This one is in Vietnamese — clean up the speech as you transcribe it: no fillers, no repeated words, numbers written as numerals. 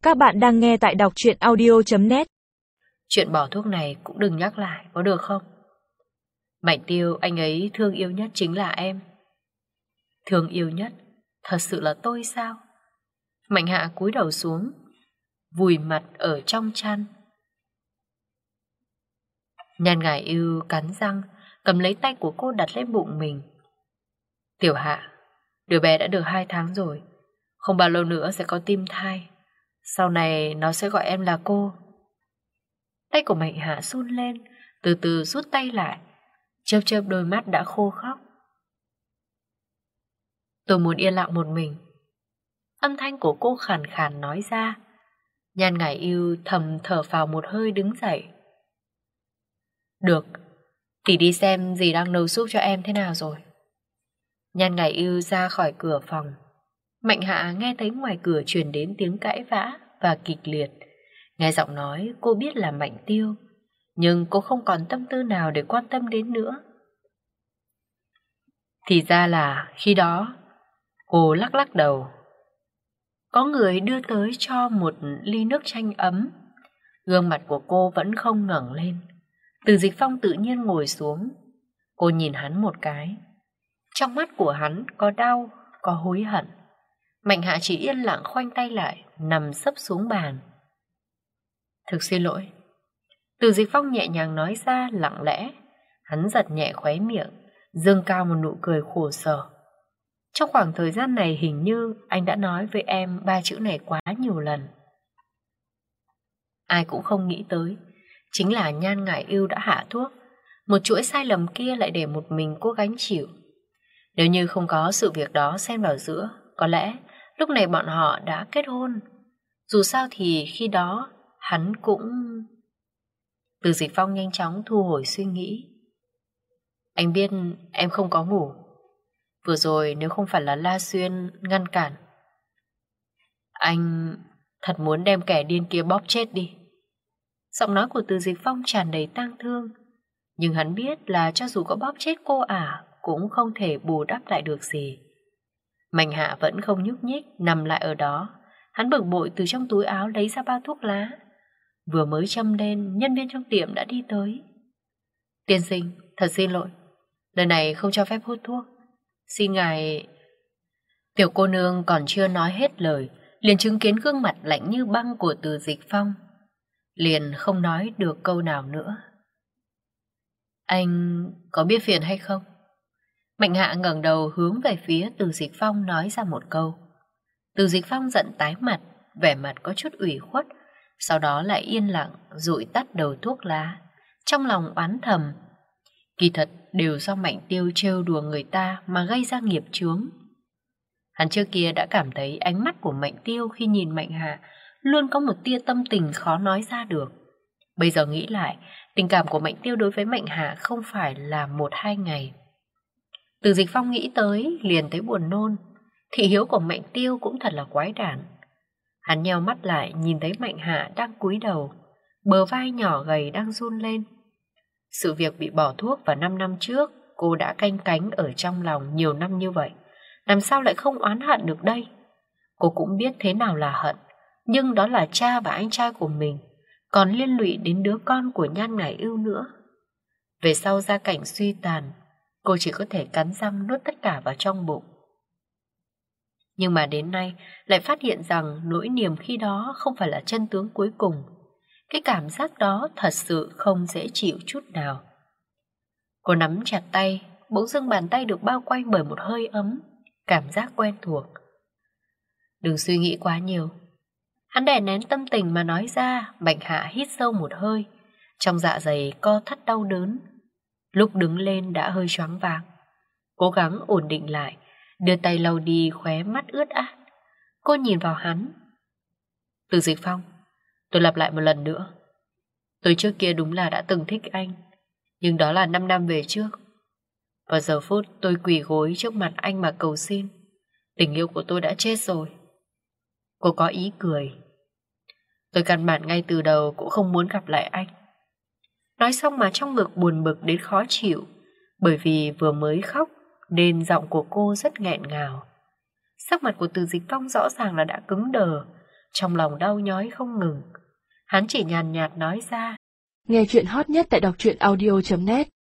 Các bạn đang nghe tại đọc truyện audio.net. Chuyện bỏ thuốc này cũng đừng nhắc lại, có được không? Mạnh Tiêu, anh ấy thương yêu nhất chính là em. Thương yêu nhất? Thật sự là tôi sao? Mạnh Hạ cúi đầu xuống, vùi mặt ở trong chăn. Nhan Ngải Ưu cắn răng, cầm lấy tay của cô đặt lên bụng mình. Tiểu Hạ, đứa bé đã được 2 tháng rồi, không bao lâu nữa sẽ có tim thai. Sau này nó sẽ gọi em là cô. Tay của Mạnh Hạ run lên, từ từ rút tay lại, chớp chớp đôi mắt đã khô khóc. Tôi muốn yên lặng một mình. Âm thanh của cô khàn khàn nói ra. Nhan Ngải Ưu thầm thở phào một hơi đứng dậy. Được, tỷ đi xem dì đang nấu súp cho em thế nào rồi. Nhan Ngải Ưu ra khỏi cửa phòng. Mạnh Hạ nghe thấy ngoài cửa truyền đến tiếng cãi vã và kịch liệt. Nghe giọng nói cô biết là Mạnh Tiêu, nhưng cô không còn tâm tư nào để quan tâm đến nữa. Thì ra là khi đó, cô lắc lắc đầu. Có người đưa tới cho một ly nước chanh ấm. Gương mặt của cô vẫn không ngẩng lên. Từ Dịch Phong tự nhiên ngồi xuống. Cô nhìn hắn một cái. Trong mắt của hắn có đau, có hối hận. Mạnh Hạ chỉ yên lặng khoanh tay lại, nằm sấp xuống bàn. Thực xin lỗi. Từ Dịch Phong nhẹ nhàng nói ra lặng lẽ. Hắn giật nhẹ khóe miệng, dương cao một nụ cười khổ sở. Trong khoảng thời gian này hình như anh đã nói với em 3 chữ này quá nhiều lần. Ai cũng không nghĩ tới, chính là Nhan Ngải Ưu đã hạ thuốc. Một chuỗi sai lầm kia lại để một mình cô gánh chịu. Nếu như không có sự việc đó xen vào giữa, có lẽ lúc này bọn họ đã kết hôn. Dù sao thì khi đó hắn cũng... Từ Dịch Phong nhanh chóng thu hồi suy nghĩ. Anh biết em không có ngủ. Vừa rồi nếu không phải là La Xuyên ngăn cản, anh thật muốn đem kẻ điên kia bóp chết đi. Giọng nói của Từ Dịch Phong tràn đầy tang thương. Nhưng hắn biết là cho dù có bóp chết cô cũng không thể bù đắp lại được gì. Mạnh Hạ vẫn không nhúc nhích, nằm lại ở đó. Hắn bực bội từ trong túi áo lấy ra bao thuốc lá. Vừa mới châm lên, nhân viên trong tiệm đã đi tới. Tiên sinh, thật xin lỗi, nơi này không cho phép hút thuốc. Xin ngài... Tiểu cô nương còn chưa nói hết lời, liền chứng kiến gương mặt lạnh như băng của Từ Dịch Phong. Liền không nói được câu nào nữa. Anh có biết phiền hay không? Mạnh Hạ ngẩng đầu hướng về phía Từ Dịch Phong nói ra một câu. Từ Dịch Phong giận tái mặt, vẻ mặt có chút ủy khuất, sau đó lại yên lặng dụi tắt đầu thuốc lá. Trong lòng oán thầm, kỳ thật đều do Mạnh Tiêu trêu đùa người ta mà gây ra nghiệp chướng. Hắn trước kia đã cảm thấy ánh mắt của Mạnh Tiêu khi nhìn Mạnh Hạ luôn có một tia tâm tình khó nói ra được. Bây giờ nghĩ lại, tình cảm của Mạnh Tiêu đối với Mạnh Hạ không phải là 1-2 ngày. Từ Dịch Phong nghĩ tới liền thấy buồn nôn. Thị hiếu của Mạnh Tiêu cũng thật là quái đản. Hắn nheo mắt lại nhìn thấy Mạnh Hạ đang cúi đầu, bờ vai nhỏ gầy đang run lên. Sự việc bị bỏ thuốc vào 5 năm trước, cô đã canh cánh ở trong lòng nhiều năm như vậy. Làm sao lại không oán hận được đây? Cô cũng biết thế nào là hận, nhưng đó là cha và anh trai của mình, còn liên lụy đến đứa con của Nhan Ngải Ưu nữa. Về sau gia cảnh suy tàn, cô chỉ có thể cắn răng nuốt tất cả vào trong bụng. Nhưng mà đến nay lại phát hiện rằng nỗi niềm khi đó không phải là chân tướng cuối cùng. Cái cảm giác đó thật sự không dễ chịu chút nào. Cô nắm chặt tay, bỗng dưng bàn tay được bao quanh bởi một hơi ấm, cảm giác quen thuộc. Đừng suy nghĩ quá nhiều. Hắn đè nén tâm tình mà nói ra. Mạnh Hạ hít sâu một hơi, trong dạ dày co thắt đau đớn. Lúc đứng lên đã hơi choáng váng. Cố gắng ổn định lại, đưa tay lau đi khóe mắt ướt át. Cô nhìn vào hắn. Từ Dịch Phong, tôi lặp lại một lần nữa. Tôi trước kia đúng là đã từng thích anh, nhưng đó là 5 năm về trước. Vào giờ phút tôi quỳ gối trước mặt anh mà cầu xin, tình yêu của tôi đã chết rồi. Cô có ý cười. Tôi căn bản ngay từ đầu cũng không muốn gặp lại anh. Nói xong mà trong ngực buồn bực đến khó chịu, bởi vì vừa mới khóc nên giọng của cô rất nghẹn ngào. Sắc mặt của Từ Dịch Phong rõ ràng là đã cứng đờ, trong lòng đau nhói không ngừng. Hắn chỉ nhàn nhạt nói ra: Nghe chuyện hot nhất tại đọc truyện audio.net